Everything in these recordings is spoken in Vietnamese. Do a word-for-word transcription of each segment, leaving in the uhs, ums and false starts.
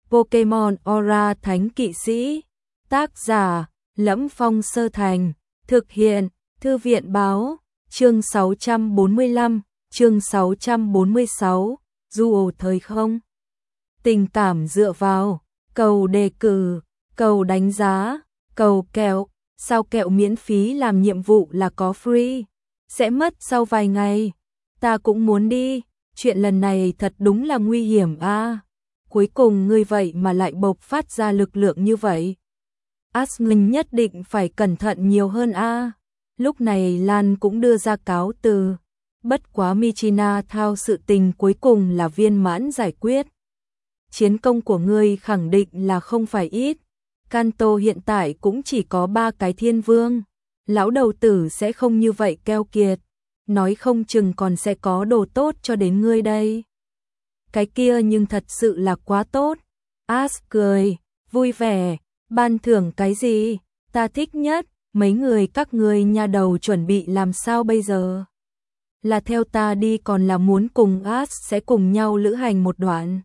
Pokemon Aura Thánh Kỵ Sĩ. Tác giả: Lẫm Phong Sơ Thành. Thực hiện: Thư viện Báo. Chương sáu trăm bốn mươi lăm, chương sáu trăm bốn mươi sáu, Duo thời không. Tình cảm dựa vào cầu đề cử, cầu đánh giá, cầu kẹo. Sao kẹo miễn phí làm nhiệm vụ là có free? Sẽ mất sau vài ngày. Ta cũng muốn đi. Chuyện lần này thật đúng là nguy hiểm a. À. Cuối cùng ngươi vậy mà lại bộc phát ra lực lượng như vậy. Ashley nhất định phải cẩn thận nhiều hơn a. À. Lúc này Lan cũng đưa ra cáo từ. Bất quá Michina Thao sự tình cuối cùng là viên mãn giải quyết. Chiến công của ngươi khẳng định là không phải ít. Kanto hiện tại cũng chỉ có ba cái thiên vương. Lão đầu tử sẽ không như vậy keo kiệt. Nói không chừng còn sẽ có đồ tốt cho đến ngươi đây. Cái kia nhưng thật sự là quá tốt. Ash cười, vui vẻ, ban thưởng cái gì? Ta thích nhất, mấy người các ngươi nha đầu chuẩn bị làm sao bây giờ? Là theo ta đi còn là muốn cùng Ash sẽ cùng nhau lữ hành một đoạn.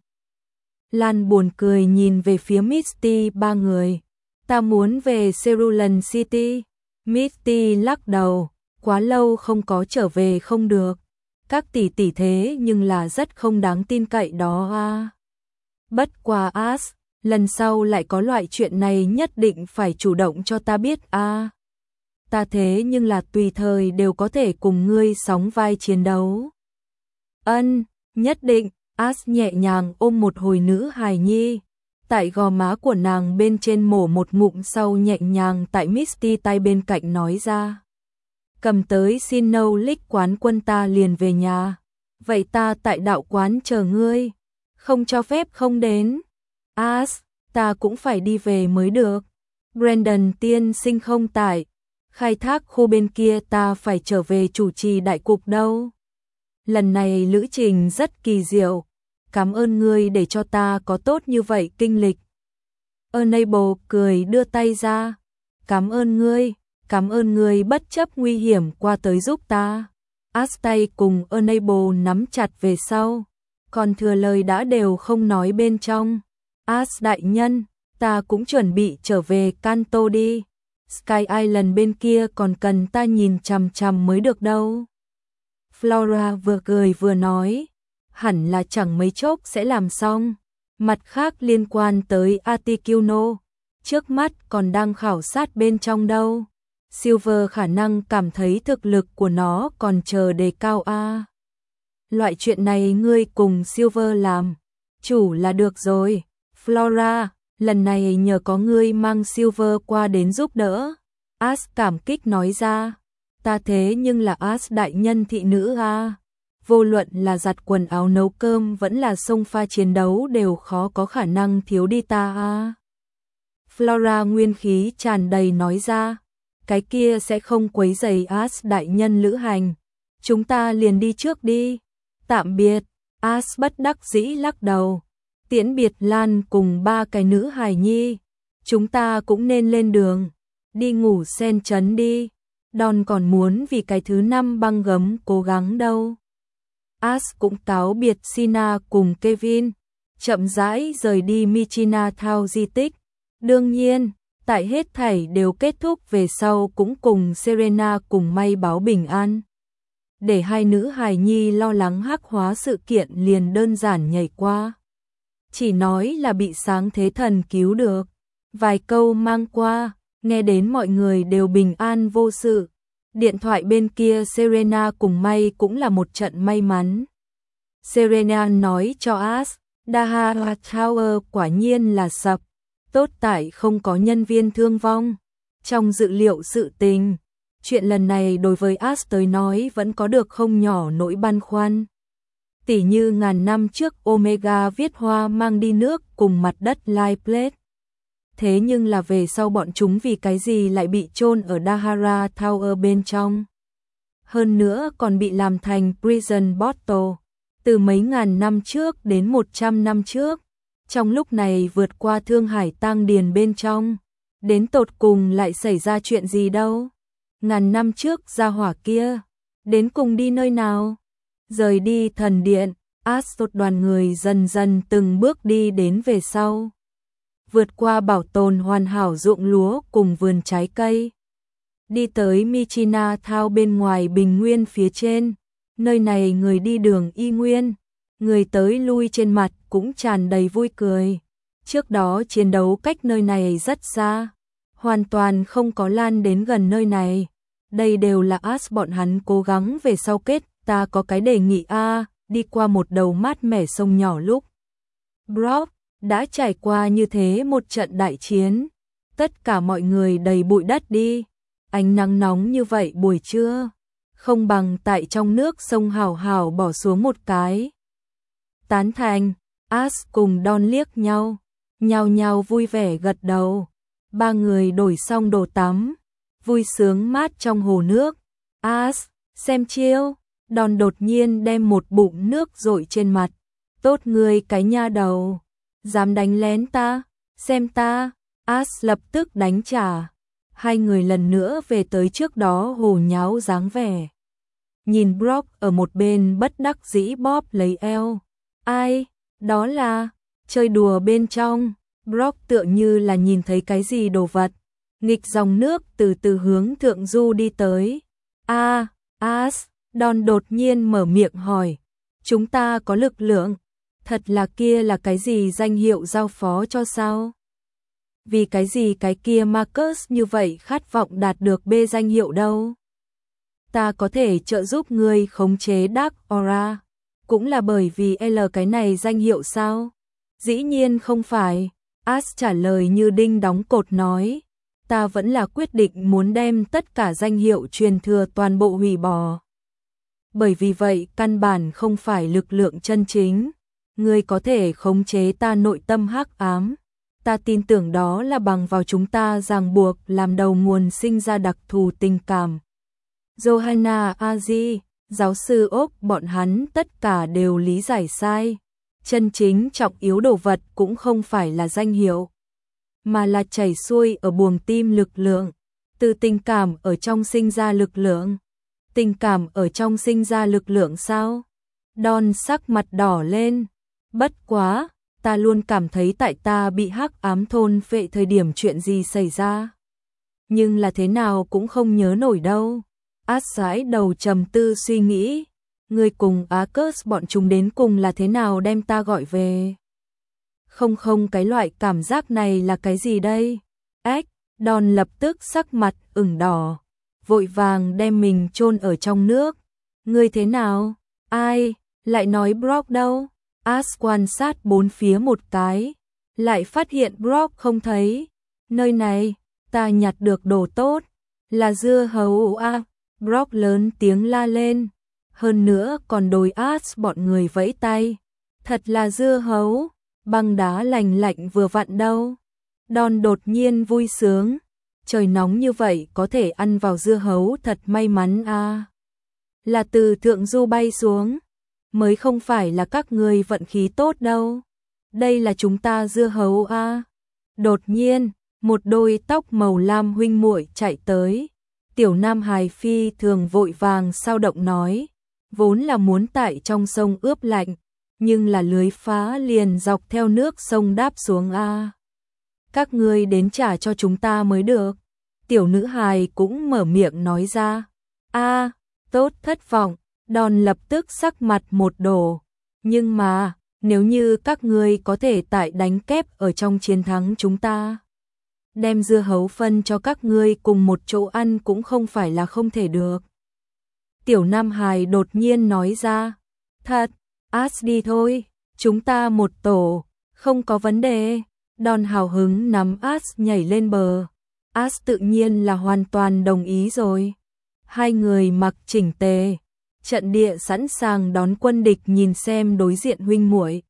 Lan buồn cười nhìn về phía Misty ba người. Ta muốn về Cerulean City. Misty lắc đầu, quá lâu không có trở về không được. Các tỷ tỷ thế nhưng là rất không đáng tin cậy đó a. Bất quá Ash, lần sau lại có loại chuyện này nhất định phải chủ động cho ta biết a. Ta thế nhưng là tùy thời đều có thể cùng ngươi sóng vai chiến đấu. Ân, nhất định. Ash nhẹ nhàng ôm một hồi nữ hài nhi. Tại gò má của nàng bên trên mổ một ngụm sau nhẹ nhàng tại Misty tay bên cạnh nói ra. Cầm tới xin nâu lích quán quân ta liền về nhà. Vậy ta tại đạo quán chờ ngươi. Không cho phép không đến. Ash, ta cũng phải đi về mới được. Brandon tiên sinh không tại. Khai thác khu bên kia ta phải trở về chủ trì đại cục đâu. Lần này lữ trình rất kỳ diệu. Cảm ơn ngươi để cho ta có tốt như vậy kinh lịch. Enable cười đưa tay ra. Cảm ơn ngươi, cảm ơn ngươi bất chấp nguy hiểm qua tới giúp ta. Ash tay cùng Enable nắm chặt về sau. Còn thừa lời đã đều không nói bên trong. Ash đại nhân, ta cũng chuẩn bị trở về Kanto đi. Sky Island bên kia còn cần ta nhìn chằm chằm mới được đâu. Flora vừa cười vừa nói. Hẳn là chẳng mấy chốc sẽ làm xong. Mặt khác liên quan tới Articuno, trước mắt còn đang khảo sát bên trong đâu. Silver khả năng cảm thấy thực lực của nó còn chờ đề cao a. Loại chuyện này ngươi cùng Silver làm, chủ là được rồi. Flora, lần này nhờ có ngươi mang Silver qua đến giúp đỡ. Ash cảm kích nói ra. Ta thế nhưng là Ash đại nhân thị nữ a. Vô luận là giặt quần áo nấu cơm vẫn là xông pha chiến đấu đều khó có khả năng thiếu đi ta a. Flora nguyên khí tràn đầy nói ra. Cái kia sẽ không quấy rầy Ash đại nhân lữ hành. Chúng ta liền đi trước đi. Tạm biệt. Ash bất đắc dĩ lắc đầu. Tiễn biệt Lan cùng ba cái nữ hài nhi. Chúng ta cũng nên lên đường. Đi ngủ sen chấn đi. Don còn muốn vì cái thứ năm băng gấm cố gắng đâu. Ash cũng cáo biệt Sina cùng Kevin, chậm rãi rời đi Michina Thao di tích. Đương nhiên, tại hết thảy đều kết thúc về sau cũng cùng Serena cùng may báo bình an. Để hai nữ hài nhi lo lắng hắc hóa sự kiện liền đơn giản nhảy qua. Chỉ nói là bị sáng thế thần cứu được. Vài câu mang qua, nghe đến mọi người đều bình an vô sự. Điện thoại bên kia Serena cùng May cũng là một trận may mắn. Serena nói cho Ash, Dahara Tower quả nhiên là sập. Tốt tại không có nhân viên thương vong. Trong dự liệu sự tình, chuyện lần này đối với Ash tới nói vẫn có được không nhỏ nỗi băn khoăn. Tỉ như ngàn năm trước Omega viết hoa mang đi nước cùng mặt đất Light Plate. Thế nhưng là về sau bọn chúng vì cái gì lại bị chôn ở Dahara Tower bên trong. Hơn nữa còn bị làm thành prison bottle. Từ mấy ngàn năm trước đến một trăm năm trước. Trong lúc này vượt qua Thương Hải Tang Điền bên trong. Đến tột cùng lại xảy ra chuyện gì đâu. Ngàn năm trước gia hỏa kia. Đến cùng đi nơi nào. Rời đi thần điện. Astot đoàn người dần dần từng bước đi đến về sau. Vượt qua bảo tồn hoàn hảo ruộng lúa cùng vườn trái cây. Đi tới Michina Thao bên ngoài bình nguyên phía trên. Nơi này người đi đường y nguyên. Người tới lui trên mặt cũng tràn đầy vui cười. Trước đó chiến đấu cách nơi này rất xa. Hoàn toàn không có lan đến gần nơi này. Đây đều là As bọn hắn cố gắng về sau kết. Ta có cái đề nghị a đi qua một đầu mát mẻ sông nhỏ lúc. Brock đã trải qua như thế một trận đại chiến. Tất cả mọi người đầy bụi đất đi. Ánh nắng nóng như vậy buổi trưa. Không bằng tại trong nước sông hào hào bỏ xuống một cái. Tán thành, As cùng Don liếc nhau. Nhao nhao vui vẻ gật đầu. Ba người đổi xong đồ tắm. Vui sướng mát trong hồ nước. As, xem chiêu. Don đột nhiên đem một bụng nước dội trên mặt. Tốt người cái nha đầu. Dám đánh lén ta, xem ta. As lập tức đánh trả. Hai người lần nữa về tới trước đó hồ nháo dáng vẻ. Nhìn Brock ở một bên bất đắc dĩ bóp lấy eo. Ai, đó là, chơi đùa bên trong. Brock tựa như là nhìn thấy cái gì đồ vật. Nghịch dòng nước từ từ hướng thượng du đi tới. A, à, As, Don đột nhiên mở miệng hỏi. Chúng ta có lực lượng. Thật là kia là cái gì danh hiệu giao phó cho sao? Vì cái gì cái kia Marcus như vậy khát vọng đạt được B danh hiệu đâu? Ta có thể trợ giúp ngươi khống chế Dark Aura. Cũng là bởi vì L cái này danh hiệu sao? Dĩ nhiên không phải. As trả lời như đinh đóng cột nói. Ta vẫn là quyết định muốn đem tất cả danh hiệu truyền thừa toàn bộ hủy bỏ. Bởi vì vậy căn bản không phải lực lượng chân chính. Ngươi có thể khống chế ta nội tâm hắc ám. Ta tin tưởng đó là bằng vào chúng ta ràng buộc làm đầu nguồn sinh ra đặc thù tình cảm. Johanna Azi, giáo sư ốc bọn hắn tất cả đều lý giải sai. Chân chính trọng yếu đồ vật cũng không phải là danh hiệu, mà là chảy xuôi ở buồng tim lực lượng. Từ tình cảm ở trong sinh ra lực lượng. Tình cảm ở trong sinh ra lực lượng sao? Don sắc mặt đỏ lên. Bất quá, ta luôn cảm thấy tại ta bị hắc ám thôn phệ thời điểm chuyện gì xảy ra. Nhưng là thế nào cũng không nhớ nổi đâu. Át sái đầu trầm tư suy nghĩ. Người cùng Arcus bọn chúng đến cùng là thế nào đem ta gọi về. Không không cái loại cảm giác này là cái gì đây? Ếch, Don lập tức sắc mặt ửng đỏ. Vội vàng đem mình chôn ở trong nước. Ngươi thế nào? Ai? Lại nói Brock đâu? As quan sát bốn phía một cái. Lại phát hiện Brock không thấy. Nơi này, ta nhặt được đồ tốt. Là dưa hấu à? Brock lớn tiếng la lên. Hơn nữa còn đôi As bọn người vẫy tay. Thật là dưa hấu. Băng đá lành lạnh vừa vặn đâu. Don đột nhiên vui sướng. Trời nóng như vậy có thể ăn vào dưa hấu thật may mắn à. Là từ thượng du bay xuống. Mới không phải là các người vận khí tốt đâu. Đây là chúng ta dưa hấu à. Đột nhiên, một đôi tóc màu lam huynh muội chạy tới. Tiểu Nam Hài phi thường vội vàng sao động nói. Vốn là muốn tại trong sông ướp lạnh. Nhưng là lưới phá liền dọc theo nước sông đáp xuống a. Các ngươi đến trả cho chúng ta mới được. Tiểu nữ hài cũng mở miệng nói ra. A, tốt thất vọng. Don lập tức sắc mặt một đổ. Nhưng mà, nếu như các ngươi có thể tại đánh kép ở trong chiến thắng chúng ta. Đem dưa hấu phân cho các ngươi cùng một chỗ ăn cũng không phải là không thể được. Tiểu Nam Hài đột nhiên nói ra. Thật, As đi thôi, chúng ta một tổ, không có vấn đề. Don hào hứng nắm As nhảy lên bờ. As tự nhiên là hoàn toàn đồng ý rồi. Hai người mặc chỉnh tề, trận địa sẵn sàng đón quân địch nhìn xem đối diện huynh muội.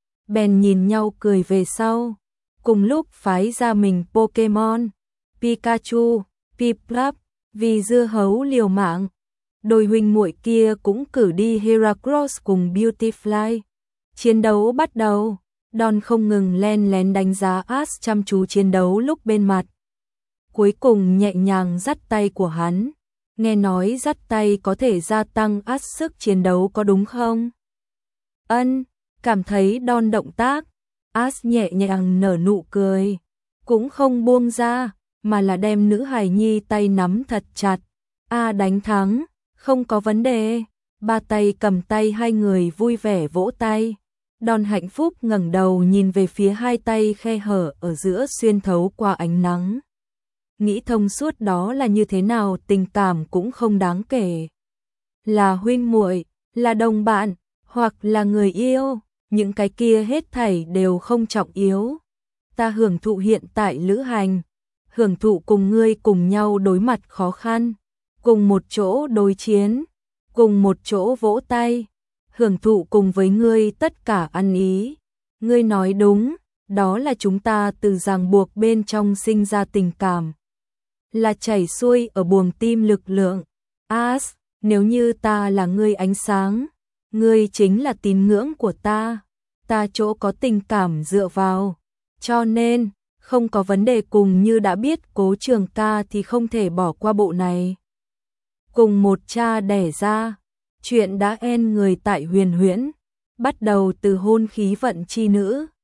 Bèn nhìn nhau cười về sau. Cùng lúc phái ra mình Pokemon, Pikachu, Piplup, vì dưa hấu liều mạng. Đôi huynh muội kia cũng cử đi Heracross cùng Beautyfly. Chiến đấu bắt đầu. Don không ngừng len lén đánh giá As chăm chú chiến đấu lúc bên mặt. Cuối cùng nhẹ nhàng dắt tay của hắn. Nghe nói dắt tay có thể gia tăng As sức chiến đấu có đúng không? Ân, cảm thấy đòn động tác, As nhẹ nhàng nở nụ cười, cũng không buông ra, mà là đem nữ hài nhi tay nắm thật chặt. A đánh thắng, không có vấn đề. Ba tay cầm tay hai người vui vẻ vỗ tay. Đòn hạnh phúc ngẩng đầu nhìn về phía hai tay khe hở ở giữa xuyên thấu qua ánh nắng. Nghĩ thông suốt đó là như thế nào, tình cảm cũng không đáng kể. Là huynh muội, là đồng bạn, hoặc là người yêu, những cái kia hết thảy đều không trọng yếu. Ta hưởng thụ hiện tại lữ hành, hưởng thụ cùng ngươi cùng nhau đối mặt khó khăn, cùng một chỗ đối chiến, cùng một chỗ vỗ tay, hưởng thụ cùng với ngươi tất cả ăn ý. Ngươi nói đúng, đó là chúng ta từ ràng buộc bên trong sinh ra tình cảm, là chảy xuôi ở buồng tim lực lượng. As, nếu như ta là ngươi ánh sáng, ngươi chính là tín ngưỡng của ta, ta chỗ có tình cảm dựa vào, cho nên không có vấn đề. Cùng như đã biết Cố Trường Ca thì không thể bỏ qua bộ này. Cùng một cha đẻ ra, chuyện đã en người tại Huyền Huyễn, bắt đầu từ hôn khí vận chi nữ.